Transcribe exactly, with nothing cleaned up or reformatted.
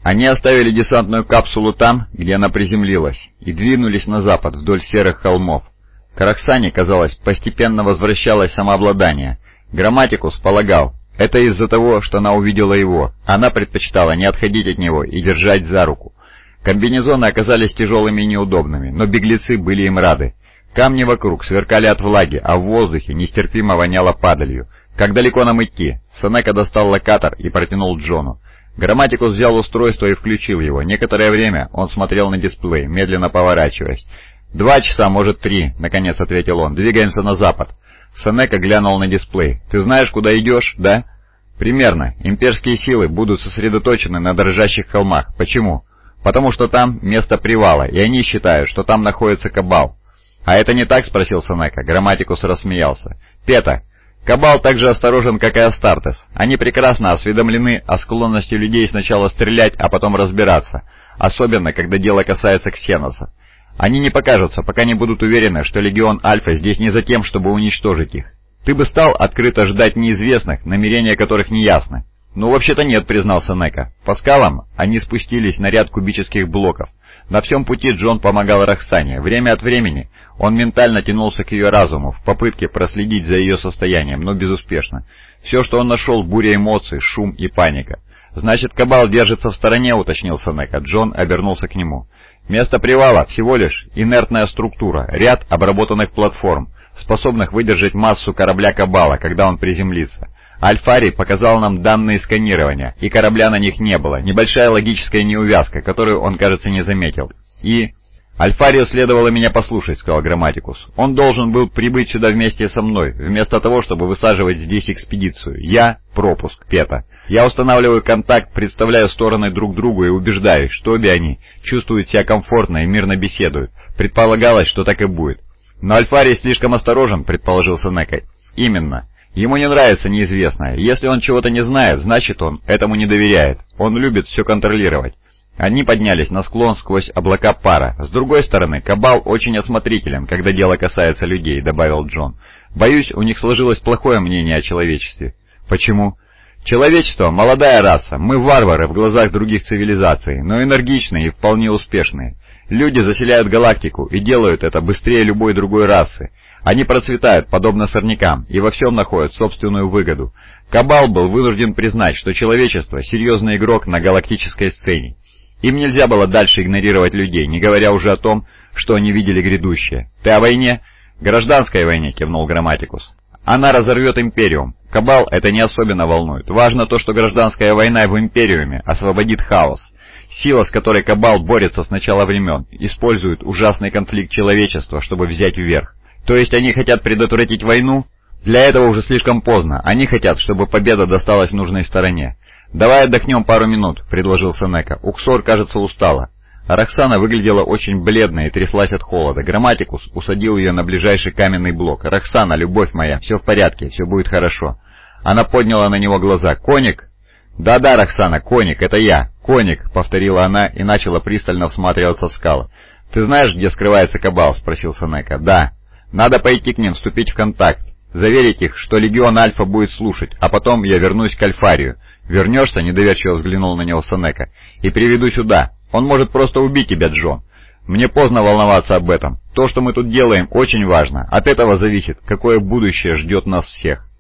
Они оставили десантную капсулу там, где она приземлилась, и двинулись на запад вдоль серых холмов. К Роксане, казалось, постепенно возвращалось самообладание. Грамматикус полагал, это из-за того, что она увидела его. Она предпочитала не отходить от него и держать за руку. Комбинезоны оказались тяжелыми и неудобными, но беглецы были им рады. Камни вокруг сверкали от влаги, а в воздухе нестерпимо воняло падалью. «Как далеко нам идти?» Сенека достал локатор и протянул Джону. Грамматикус взял устройство и включил его. Некоторое время он смотрел на дисплей, медленно поворачиваясь. «Два часа, может, три», — наконец ответил он. «Двигаемся на запад». Сенека глянул на дисплей. «Ты знаешь, куда идешь, да?» «Примерно. Имперские силы будут сосредоточены на дрожащих холмах. Почему?» «Потому что там место привала, и они считают, что там находится Кабал». «А это не так?» — спросил Сенека. Грамматикус рассмеялся. «Пета, Кабал так же осторожен, как и Астартес. Они прекрасно осведомлены о склонности людей сначала стрелять, а потом разбираться, особенно когда дело касается Ксеноса. Они не покажутся, пока не будут уверены, что Легион Альфа здесь не за тем, чтобы уничтожить их. Ты бы стал открыто ждать неизвестных, намерения которых не ясны». «Ну, вообще-то нет», — признал Сенека. По скалам они спустились на ряд кубических блоков. На всем пути Джон помогал Роксане. Время от времени он ментально тянулся к ее разуму в попытке проследить за ее состоянием, но безуспешно. Все, что он нашел — буря эмоций, шум и паника. «Значит, Кабал держится в стороне», — уточнил Сенека. Джон обернулся к нему. «Место привала всего лишь инертная структура, ряд обработанных платформ, способных выдержать массу корабля Кабала, когда он приземлится. Альфарий показал нам данные сканирования, и корабля на них не было, небольшая логическая неувязка, которую он, кажется, не заметил. И... «Альфарию следовало меня послушать», — сказал Грамматикус. «Он должен был прибыть сюда вместе со мной, вместо того, чтобы высаживать здесь экспедицию. Я — пропуск, Пета. Я устанавливаю контакт, представляю стороны друг другу и убеждаюсь, что обе они чувствуют себя комфортно и мирно беседуют. Предполагалось, что так и будет». «Но Альфарий слишком осторожен», — предположил Сенека. «Именно. Ему не нравится неизвестное. Если он чего-то не знает, значит он этому не доверяет. Он любит все контролировать». Они поднялись на склон сквозь облака пара. «С другой стороны, Кабал очень осмотрителен, когда дело касается людей», — добавил Джон. «Боюсь, у них сложилось плохое мнение о человечестве». «Почему?» «Человечество — молодая раса. Мы варвары в глазах других цивилизаций, но энергичные и вполне успешные. Люди заселяют галактику и делают это быстрее любой другой расы. Они процветают, подобно сорнякам, и во всем находят собственную выгоду. Кабал был вынужден признать, что человечество — серьезный игрок на галактической сцене. Им нельзя было дальше игнорировать людей, не говоря уже о том, что они видели грядущее. Ты о войне?» «Гражданской войне», — кивнул Грамматикус. «Она разорвет Империум. Кабал это не особенно волнует. Важно то, что гражданская война в Империуме освободит хаос. Сила, с которой Кабал борется с начала времен, использует ужасный конфликт человечества, чтобы взять вверх. То есть они хотят предотвратить войну? Для этого уже слишком поздно. Они хотят, чтобы победа досталась нужной стороне. «Давай отдохнем пару минут», — предложил Сенека. «Уксор, кажется, устала». Роксана выглядела очень бледной и тряслась от холода. Грамматикус усадил ее на ближайший каменный блок. «Роксана, любовь моя, все в порядке, все будет хорошо». Она подняла на него глаза. «Коник?» «Да-да, Роксана, Коник, это я. Коник», — повторила она и начала пристально всматриваться в скалы. «Ты знаешь, где скрывается Кабал?» — спросил Сенека. «Да. Надо пойти к ним, вступить в контакт. Заверить их, что Легион Альфа будет слушать, а потом я вернусь к Альфарию». «Вернешься?» — недоверчиво взглянул на него Сенека. «И приведу сюда. Он может просто убить тебя, Джон. Мне поздно волноваться об этом. То, что мы тут делаем, очень важно. От этого зависит, какое будущее ждет нас всех».